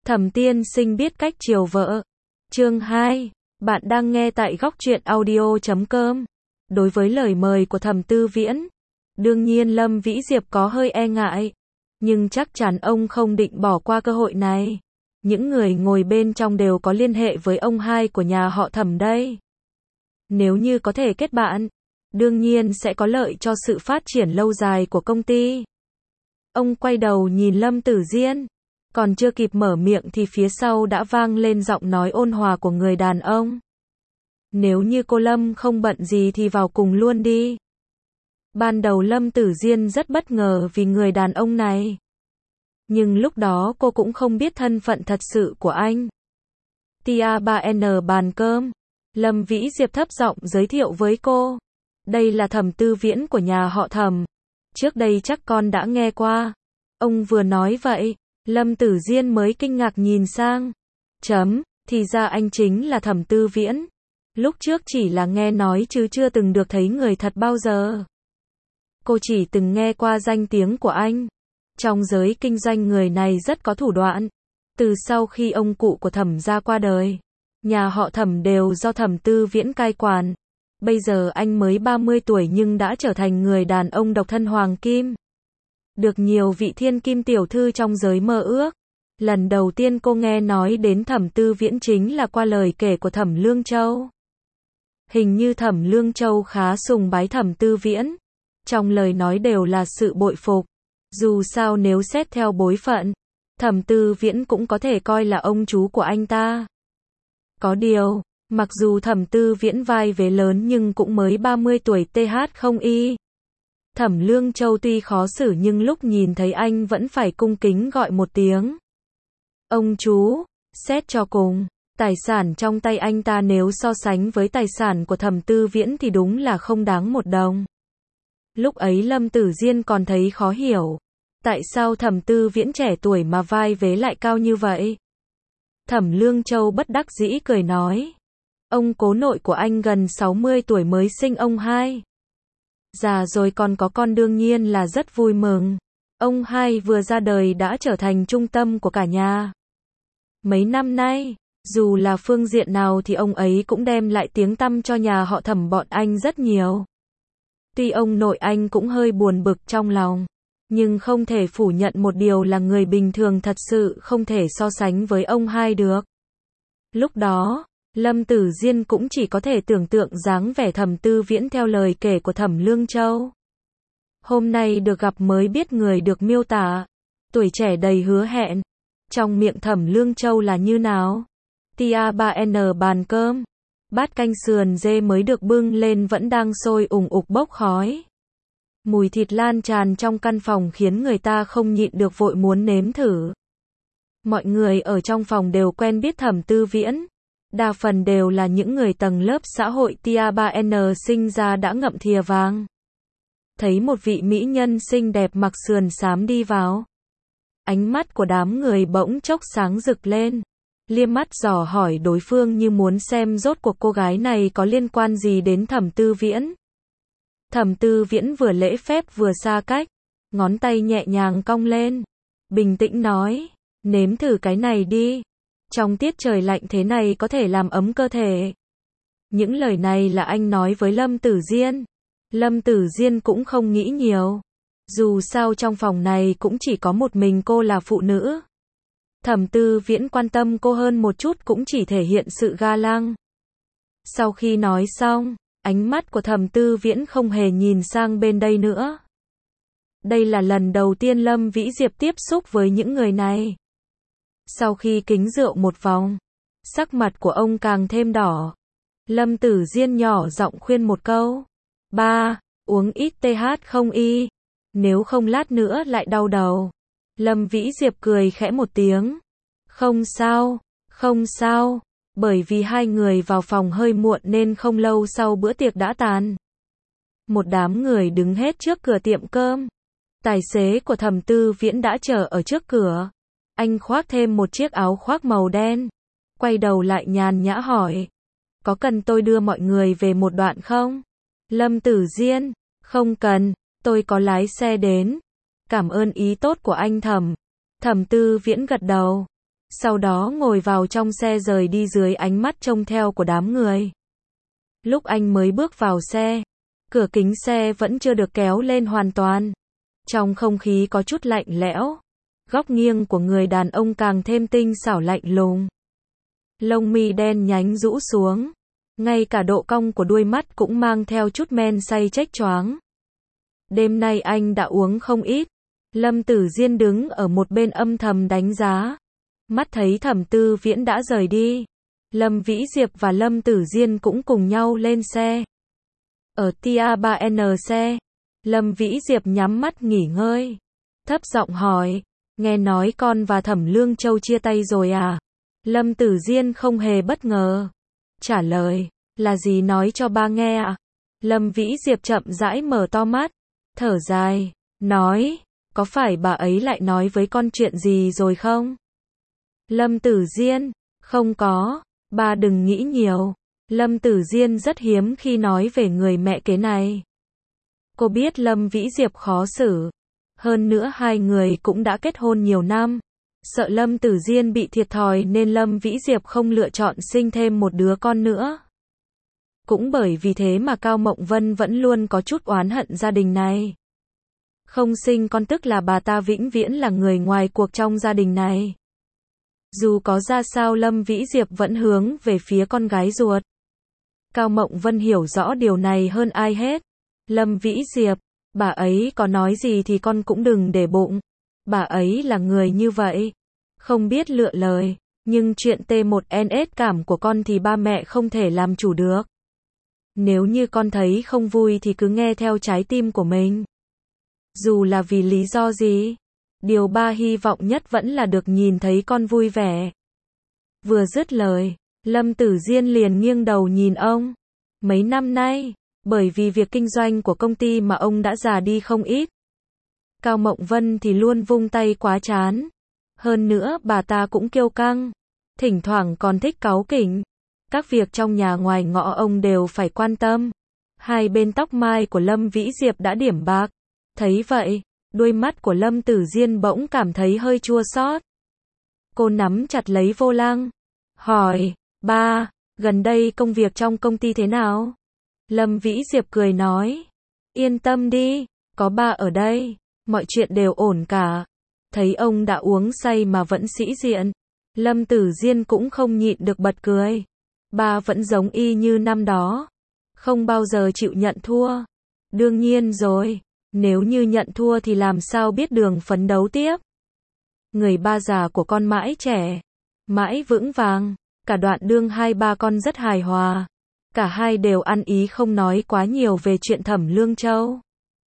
Thẩm tiên sinh biết cách chiều vợ. Chương 2. Bạn đang nghe tại góc truyện audio.com. Đối với lời mời của Thẩm Tư Viễn, đương nhiên Lâm Vĩ Diệp có hơi e ngại, nhưng chắc chắn ông không định bỏ qua cơ hội này. Những người ngồi bên trong đều có liên hệ với ông hai của nhà họ Thẩm đây. Nếu như có thể kết bạn, đương nhiên sẽ có lợi cho sự phát triển lâu dài của công ty. Ông quay đầu nhìn Lâm Tử Diên, còn chưa kịp mở miệng thì phía sau đã vang lên giọng nói ôn hòa của người đàn ông. Nếu như cô Lâm không bận gì thì vào cùng luôn đi. Ban đầu Lâm Tử Diên rất bất ngờ vì người đàn ông này. Nhưng lúc đó cô cũng không biết thân phận thật sự của anh. Tia 3N bàn cơm. Lâm Vĩ Diệp thấp giọng giới thiệu với cô. Đây là Thẩm Tư Viễn của nhà họ Thẩm. Trước đây chắc con đã nghe qua. Ông vừa nói vậy, Lâm Tử Diên mới kinh ngạc nhìn sang. Thì ra anh chính là Thẩm Tư Viễn. Lúc trước chỉ là nghe nói chứ chưa từng được thấy người thật bao giờ. Cô chỉ từng nghe qua danh tiếng của anh. Trong giới kinh doanh người này rất có thủ đoạn. Từ sau khi ông cụ của Thẩm gia qua đời, nhà họ Thẩm đều do Thẩm Tư Viễn cai quản. Bây giờ anh mới 30 tuổi nhưng đã trở thành người đàn ông độc thân hoàng kim. Được nhiều vị thiên kim tiểu thư trong giới mơ ước. Lần đầu tiên cô nghe nói đến Thẩm Tư Viễn chính là qua lời kể của Thẩm Lương Châu. Hình như Thẩm Lương Châu khá sùng bái Thẩm Tư Viễn. Trong lời nói đều là sự bội phục. Dù sao nếu xét theo bối phận, Thẩm Tư Viễn cũng có thể coi là ông chú của anh ta. Có điều, mặc dù Thẩm Tư Viễn vai vế lớn nhưng cũng mới 30 tuổi th không y. Thẩm Lương Châu tuy khó xử nhưng lúc nhìn thấy anh vẫn phải cung kính gọi một tiếng. Ông chú, xét cho cùng, tài sản trong tay anh ta nếu so sánh với tài sản của Thẩm Tư Viễn thì đúng là không đáng một đồng. Lúc ấy Lâm Tử Diên còn thấy khó hiểu. Tại sao Thẩm Tư Viễn trẻ tuổi mà vai vế lại cao như vậy? Thẩm Lương Châu bất đắc dĩ cười nói. Ông cố nội của anh gần 60 tuổi mới sinh ông hai. Già rồi còn có con đương nhiên là rất vui mừng. Ông hai vừa ra đời đã trở thành trung tâm của cả nhà. Mấy năm nay, dù là phương diện nào thì ông ấy cũng đem lại tiếng tăm cho nhà họ Thẩm bọn anh rất nhiều. Tuy ông nội anh cũng hơi buồn bực trong lòng, nhưng không thể phủ nhận một điều là người bình thường thật sự không thể so sánh với ông hai được. Lúc đó, Lâm Tử Diên cũng chỉ có thể tưởng tượng dáng vẻ Thẩm Tư Viễn theo lời kể của Thẩm Lương Châu. Hôm nay được gặp mới biết người được miêu tả, tuổi trẻ đầy hứa hẹn. Trong miệng Thẩm Lương Châu là như nào? Tia 3N bàn cơm. Bát canh sườn dê mới được bưng lên vẫn đang sôi ủng ục bốc khói. Mùi thịt lan tràn trong căn phòng khiến người ta không nhịn được vội muốn nếm thử. Mọi người ở trong phòng đều quen biết Thẩm Tư Viễn. Đa phần đều là những người tầng lớp xã hội Tia 3N sinh ra đã ngậm thìa vàng. Thấy một vị mỹ nhân xinh đẹp mặc sườn xám đi vào. Ánh mắt của đám người bỗng chốc sáng rực lên. Liếc mắt dò hỏi đối phương như muốn xem rốt cuộc cô gái này có liên quan gì đến Thẩm Tư Viễn. Thẩm Tư Viễn vừa lễ phép vừa xa cách, ngón tay nhẹ nhàng cong lên, bình tĩnh nói, nếm thử cái này đi. Trong tiết trời lạnh thế này có thể làm ấm cơ thể. Những lời này là anh nói với Lâm Tử Diên. Lâm Tử Diên cũng không nghĩ nhiều. Dù sao trong phòng này cũng chỉ có một mình cô là phụ nữ. Thẩm Tư Viễn quan tâm cô hơn một chút cũng chỉ thể hiện sự ga lăng. Sau khi nói xong, ánh mắt của Thẩm Tư Viễn không hề nhìn sang bên đây nữa. Đây là lần đầu tiên Lâm Vĩ Diệp tiếp xúc với những người này. Sau khi kính rượu một vòng, sắc mặt của ông càng thêm đỏ. Lâm Tử Diên nhỏ giọng khuyên một câu. Ba, uống ít th không y. Nếu không lát nữa lại đau đầu. Lâm Vĩ Diệp cười khẽ một tiếng. Không sao, không sao. Bởi vì hai người vào phòng hơi muộn nên không lâu sau bữa tiệc đã tàn. Một đám người đứng hết trước cửa tiệm cơm. Tài xế của Thẩm Tư Viễn đã chờ ở trước cửa. Anh khoác thêm một chiếc áo khoác màu đen. Quay đầu lại nhàn nhã hỏi. Có cần tôi đưa mọi người về một đoạn không? Lâm Tử Diên. Không cần, tôi có lái xe đến. Cảm ơn ý tốt của anh Thẩm. Thẩm Tư Viễn gật đầu. Sau đó ngồi vào trong xe rời đi dưới ánh mắt trông theo của đám người. Lúc anh mới bước vào xe, cửa kính xe vẫn chưa được kéo lên hoàn toàn. Trong không khí có chút lạnh lẽo, góc nghiêng của người đàn ông càng thêm tinh xảo lạnh lùng. Lông mi đen nhánh rũ xuống, ngay cả độ cong của đuôi mắt cũng mang theo chút men say chếch choáng. Đêm nay anh đã uống không ít. Lâm Tử Diên đứng ở một bên âm thầm đánh giá. Mắt thấy Thẩm Tư Viễn đã rời đi, Lâm Vĩ Diệp và Lâm Tử Diên cũng cùng nhau lên xe. Ở Tia 3N xe, Lâm Vĩ Diệp nhắm mắt nghỉ ngơi, thấp giọng hỏi, nghe nói con và Thẩm Lương Châu chia tay rồi à? Lâm Tử Diên không hề bất ngờ, trả lời, là gì nói cho ba nghe ạ? Lâm Vĩ Diệp chậm rãi mở to mắt, thở dài, nói, có phải bà ấy lại nói với con chuyện gì rồi không? Lâm Tử Diên, không có, ba đừng nghĩ nhiều. Lâm Tử Diên rất hiếm khi nói về người mẹ kế này. Cô biết Lâm Vĩ Diệp khó xử. Hơn nữa hai người cũng đã kết hôn nhiều năm. Sợ Lâm Tử Diên bị thiệt thòi nên Lâm Vĩ Diệp không lựa chọn sinh thêm một đứa con nữa. Cũng bởi vì thế mà Cao Mộng Vân vẫn luôn có chút oán hận gia đình này. Không sinh con tức là bà ta vĩnh viễn là người ngoài cuộc trong gia đình này. Dù có ra sao Lâm Vĩ Diệp vẫn hướng về phía con gái ruột. Cao Mộng Vân hiểu rõ điều này hơn ai hết. Lâm Vĩ Diệp, bà ấy có nói gì thì con cũng đừng để bụng. Bà ấy là người như vậy, không biết lựa lời, nhưng chuyện T1NS cảm của con thì ba mẹ không thể làm chủ được. Nếu như con thấy không vui thì cứ nghe theo trái tim của mình. Dù là vì lý do gì, điều ba hy vọng nhất vẫn là được nhìn thấy con vui vẻ. Vừa dứt lời, Lâm Tử Diên liền nghiêng đầu nhìn ông. Mấy năm nay, bởi vì việc kinh doanh của công ty mà ông đã già đi không ít. Cao Mộng Vân thì luôn vung tay quá chán. Hơn nữa bà ta cũng kiêu căng, thỉnh thoảng còn thích cáu kỉnh. Các việc trong nhà ngoài ngõ ông đều phải quan tâm. Hai bên tóc mai của Lâm Vĩ Diệp đã điểm bạc. Thấy vậy, đuôi mắt của Lâm Tử Diên bỗng cảm thấy hơi chua xót. Cô nắm chặt lấy vô lăng, hỏi, ba, gần đây công việc trong công ty thế nào? Lâm Vĩ Diệp cười nói, yên tâm đi, có ba ở đây, mọi chuyện đều ổn cả. Thấy ông đã uống say mà vẫn sĩ diện, Lâm Tử Diên cũng không nhịn được bật cười. Ba vẫn giống y như năm đó, không bao giờ chịu nhận thua. Đương nhiên rồi, nếu như nhận thua thì làm sao biết đường phấn đấu tiếp. Người ba già của con mãi trẻ, mãi vững vàng, cả đoạn đương hai ba con rất hài hòa. Cả hai đều ăn ý không nói quá nhiều về chuyện Thẩm Lương Châu.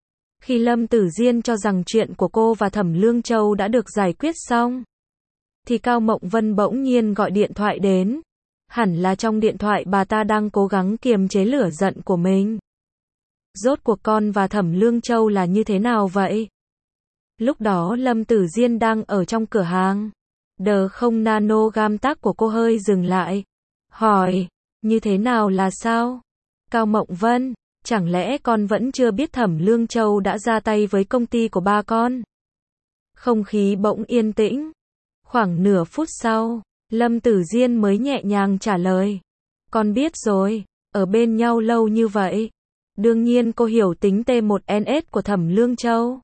Khi Lâm Tử Diên cho rằng chuyện của cô và Thẩm Lương Châu đã được giải quyết xong, thì Cao Mộng Vân bỗng nhiên gọi điện thoại đến. Hẳn là trong điện thoại bà ta đang cố gắng kiềm chế lửa giận của mình. Rốt cuộc con và Thẩm Lương Châu là như thế nào vậy? Lúc đó Lâm Tử Diên đang ở trong cửa hàng. Đờ không nano gam tác của cô hơi dừng lại. Hỏi, như thế nào là sao? Cao Mộng Vân, chẳng lẽ con vẫn chưa biết Thẩm Lương Châu đã ra tay với công ty của ba con? Không khí bỗng yên tĩnh. Khoảng nửa phút sau, Lâm Tử Diên mới nhẹ nhàng trả lời. Con biết rồi, ở bên nhau lâu như vậy. Đương nhiên cô hiểu tính T1NS của Thẩm Lương Châu.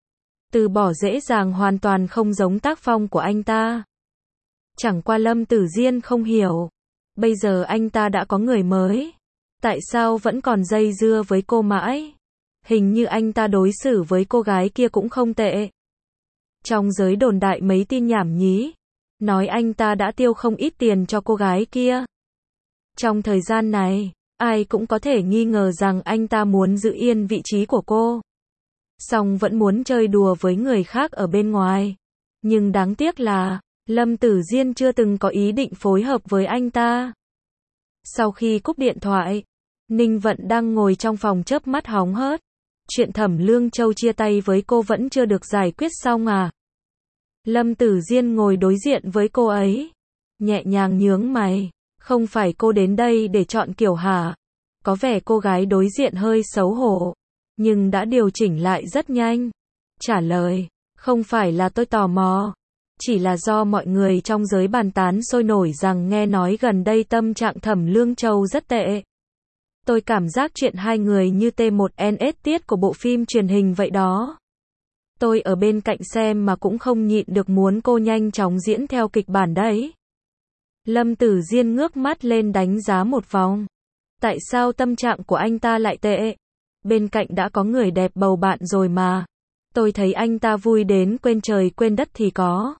Từ bỏ dễ dàng hoàn toàn không giống tác phong của anh ta. Chẳng qua Lâm Tử Diên không hiểu. Bây giờ anh ta đã có người mới. Tại sao vẫn còn dây dưa với cô mãi? Hình như anh ta đối xử với cô gái kia cũng không tệ. Trong giới đồn đại mấy tin nhảm nhí, nói anh ta đã tiêu không ít tiền cho cô gái kia. Trong thời gian này, ai cũng có thể nghi ngờ rằng anh ta muốn giữ yên vị trí của cô. Song vẫn muốn chơi đùa với người khác ở bên ngoài. Nhưng đáng tiếc là, Lâm Tử Diên chưa từng có ý định phối hợp với anh ta. Sau khi cúp điện thoại, Ninh Vận đang ngồi trong phòng chớp mắt hóng hớt. Chuyện Thẩm Lương Châu chia tay với cô vẫn chưa được giải quyết xong à? Lâm Tử Diên ngồi đối diện với cô ấy, nhẹ nhàng nhướng mày. Không phải cô đến đây để chọn kiểu hả? Có vẻ cô gái đối diện hơi xấu hổ, nhưng đã điều chỉnh lại rất nhanh. Trả lời, không phải là tôi tò mò, Chỉ là do mọi người trong giới bàn tán sôi nổi rằng nghe nói gần đây tâm trạng Thẩm Lương Châu rất tệ. Tôi cảm giác chuyện hai người như T1NS tiết của bộ phim truyền hình vậy đó. Tôi ở bên cạnh xem mà cũng không nhịn được muốn cô nhanh chóng diễn theo kịch bản đấy. Lâm Tử Diên ngước mắt lên đánh giá một vòng. Tại sao tâm trạng của anh ta lại tệ? Bên cạnh đã có người đẹp bầu bạn rồi mà. Tôi thấy anh ta vui đến quên trời quên đất thì có.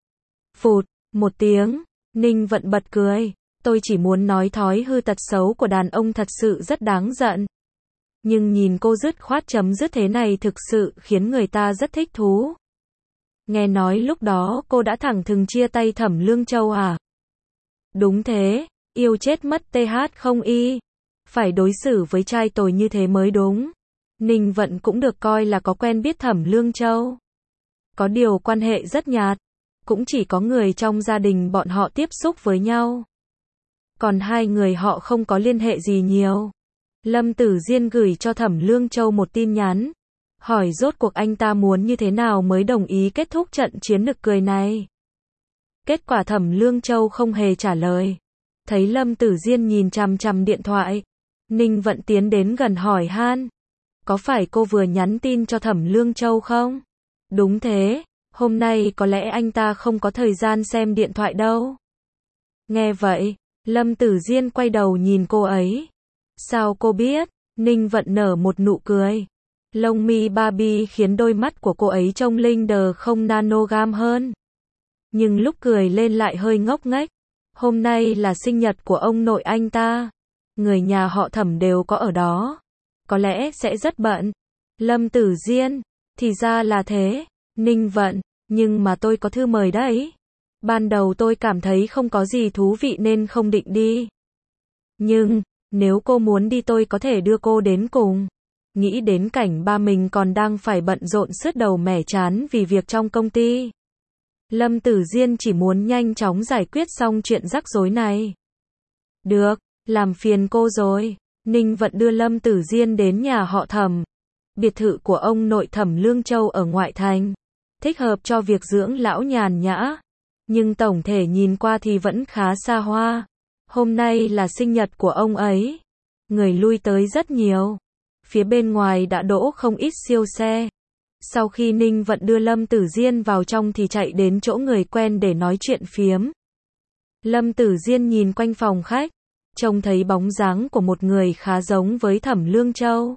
Phụt, một tiếng, Ninh Vận bật cười. Tôi chỉ muốn nói thói hư tật xấu của đàn ông thật sự rất đáng giận. Nhưng nhìn cô dứt khoát chấm dứt thế này thực sự khiến người ta rất thích thú. Nghe nói lúc đó cô đã thẳng thừng chia tay Thẩm Lương Châu à? Đúng thế, yêu chết mất TH không y. Phải đối xử với trai tồi như thế mới đúng. Ninh Vận cũng được coi là có quen biết Thẩm Lương Châu. Có điều quan hệ rất nhạt. Cũng chỉ có người trong gia đình bọn họ tiếp xúc với nhau. Còn hai người họ không có liên hệ gì nhiều. Lâm Tử Diên gửi cho Thẩm Lương Châu một tin nhắn. Hỏi rốt cuộc anh ta muốn như thế nào mới đồng ý kết thúc trận chiến nực cười này. Kết quả Thẩm Lương Châu không hề trả lời. Thấy Lâm Tử Diên nhìn chằm chằm điện thoại. Ninh Vận tiến đến gần hỏi han. Có phải cô vừa nhắn tin cho Thẩm Lương Châu không? Đúng thế, hôm nay có lẽ anh ta không có thời gian xem điện thoại đâu. Nghe vậy, Lâm Tử Diên quay đầu nhìn cô ấy. Sao cô biết? Ninh Vận nở một nụ cười. Lông mi Barbie khiến đôi mắt của cô ấy trông linh đờ không nanogram hơn. Nhưng lúc cười lên lại hơi ngốc nghếch. Hôm nay là sinh nhật của ông nội anh ta. Người nhà họ Thẩm đều có ở đó. Có lẽ sẽ rất bận. Lâm Tử Diên, thì ra là thế. Ninh Vận, nhưng mà tôi có thư mời đấy. Ban đầu tôi cảm thấy không có gì thú vị nên không định đi. Nhưng, nếu cô muốn đi tôi có thể đưa cô đến cùng. Nghĩ đến cảnh ba mình còn đang phải bận rộn sứt đầu mẻ trán vì việc trong công ty. Lâm Tử Diên chỉ muốn nhanh chóng giải quyết xong chuyện rắc rối này. Được, làm phiền cô rồi. Ninh Vận đưa Lâm Tử Diên đến nhà họ Thẩm. Biệt thự của ông nội Thẩm Lương Châu ở ngoại thành. Thích hợp cho việc dưỡng lão nhàn nhã. Nhưng tổng thể nhìn qua thì vẫn khá xa hoa. Hôm nay là sinh nhật của ông ấy. Người lui tới rất nhiều. Phía bên ngoài đã đỗ không ít siêu xe. Sau khi Ninh Vận đưa Lâm Tử Diên vào trong thì chạy đến chỗ người quen để nói chuyện phiếm. Lâm Tử Diên nhìn quanh phòng khách. Trông thấy bóng dáng của một người khá giống với Thẩm Lương Châu.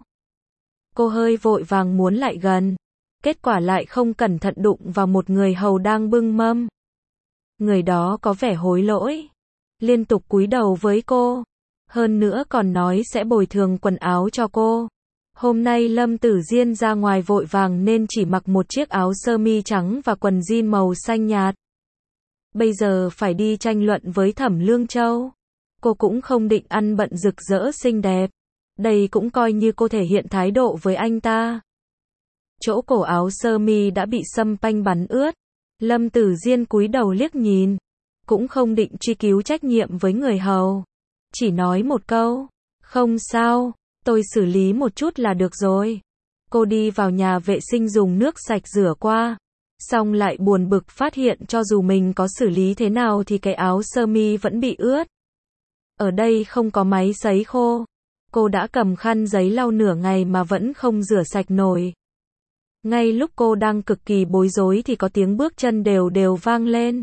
Cô hơi vội vàng muốn lại gần. Kết quả lại không cẩn thận đụng vào một người hầu đang bưng mâm. Người đó có vẻ hối lỗi. Liên tục cúi đầu với cô. Hơn nữa còn nói sẽ bồi thường quần áo cho cô. Hôm nay Lâm Tử Diên ra ngoài vội vàng nên chỉ mặc một chiếc áo sơ mi trắng và quần jean màu xanh nhạt. Bây giờ phải đi tranh luận với Thẩm Lương Châu. Cô cũng không định ăn bận rực rỡ xinh đẹp. Đây cũng coi như cô thể hiện thái độ với anh ta. Chỗ cổ áo sơ mi đã bị sâm panh bắn ướt. Lâm Tử Diên cúi đầu liếc nhìn. Cũng không định truy cứu trách nhiệm với người hầu. Chỉ nói một câu. Không sao, tôi xử lý một chút là được rồi. Cô đi vào nhà vệ sinh dùng nước sạch rửa qua. Xong lại buồn bực phát hiện cho dù mình có xử lý thế nào thì cái áo sơ mi vẫn bị ướt. Ở đây không có máy sấy khô. Cô đã cầm khăn giấy lau nửa ngày mà vẫn không rửa sạch nổi. Ngay lúc cô đang cực kỳ bối rối thì có tiếng bước chân đều đều vang lên.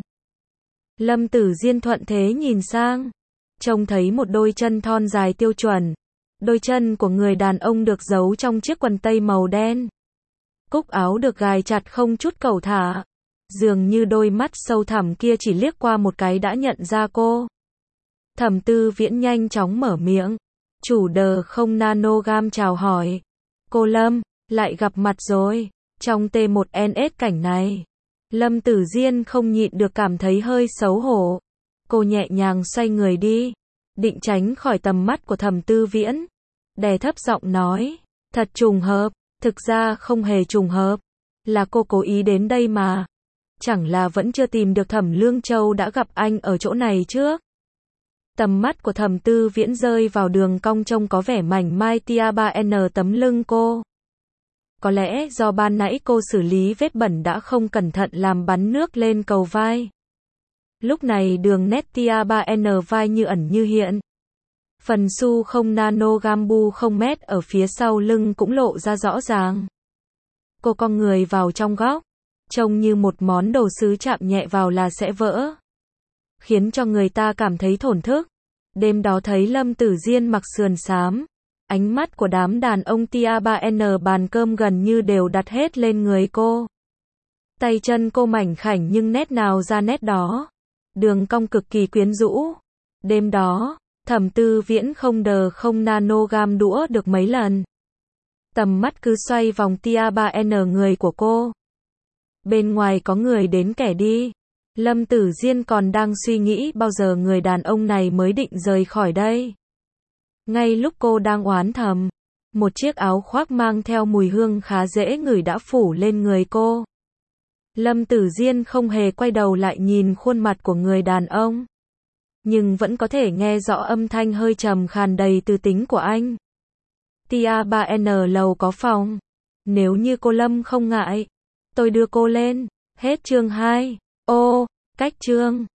Lâm Tử Diên thuận thế nhìn sang. Trông thấy một đôi chân thon dài tiêu chuẩn. Đôi chân của người đàn ông được giấu trong chiếc quần tây màu đen. Cúc áo được gài chặt không chút cẩu thả. Dường như đôi mắt sâu thẳm kia chỉ liếc qua một cái đã nhận ra cô. Thẩm Tư Viễn nhanh chóng mở miệng. Chủ đờ không nanogram chào hỏi. Cô Lâm, lại gặp mặt rồi. Trong T1NS cảnh này, Lâm Tử Diên không nhịn được cảm thấy hơi xấu hổ. Cô nhẹ nhàng xoay người đi, định tránh khỏi tầm mắt của Thẩm Tư Viễn. Đè thấp giọng nói, thật trùng hợp, thực ra không hề trùng hợp. Là cô cố ý đến đây mà. Chẳng là vẫn chưa tìm được Thẩm Lương Châu đã gặp anh ở chỗ này trước. Tầm mắt của Thẩm Tư Viễn rơi vào đường cong trông có vẻ mảnh mai tia 3N tấm lưng cô. có lẽ do ban nãy cô xử lý vết bẩn đã không cẩn thận làm bắn nước lên cầu vai. Lúc này đường nét tia 3N vai như ẩn như hiện. Phần su không nano gambu không mét ở phía sau lưng cũng lộ ra rõ ràng. Cô cong người vào trong góc, trông như một món đồ sứ chạm nhẹ vào là sẽ vỡ, khiến cho người ta cảm thấy thổn thức. Đêm đó thấy Lâm Tử Diên mặc sườn xám, ánh mắt của đám đàn ông tia 3N bàn cơm gần như đều đặt hết lên người cô. Tay chân cô mảnh khảnh nhưng nét nào ra nét đó, đường cong cực kỳ quyến rũ. Đêm đó, Thẩm Tư Viễn không đờ không nano gam đũa được mấy lần. Tầm mắt cứ xoay vòng tia 3N người của cô. Bên ngoài có người đến kẻ đi. Lâm Tử Diên còn đang suy nghĩ bao giờ người đàn ông này mới định rời khỏi đây. Ngay lúc cô đang oán thầm, một chiếc áo khoác mang theo mùi hương khá dễ ngửi đã phủ lên người cô. Lâm Tử Diên không hề quay đầu lại nhìn khuôn mặt của người đàn ông, nhưng vẫn có thể nghe rõ âm thanh hơi trầm khàn đầy tư tính của anh. Tia 3N lầu có phòng. Nếu như cô Lâm không ngại, tôi đưa cô lên. Hết chương 2. Ô, cách chương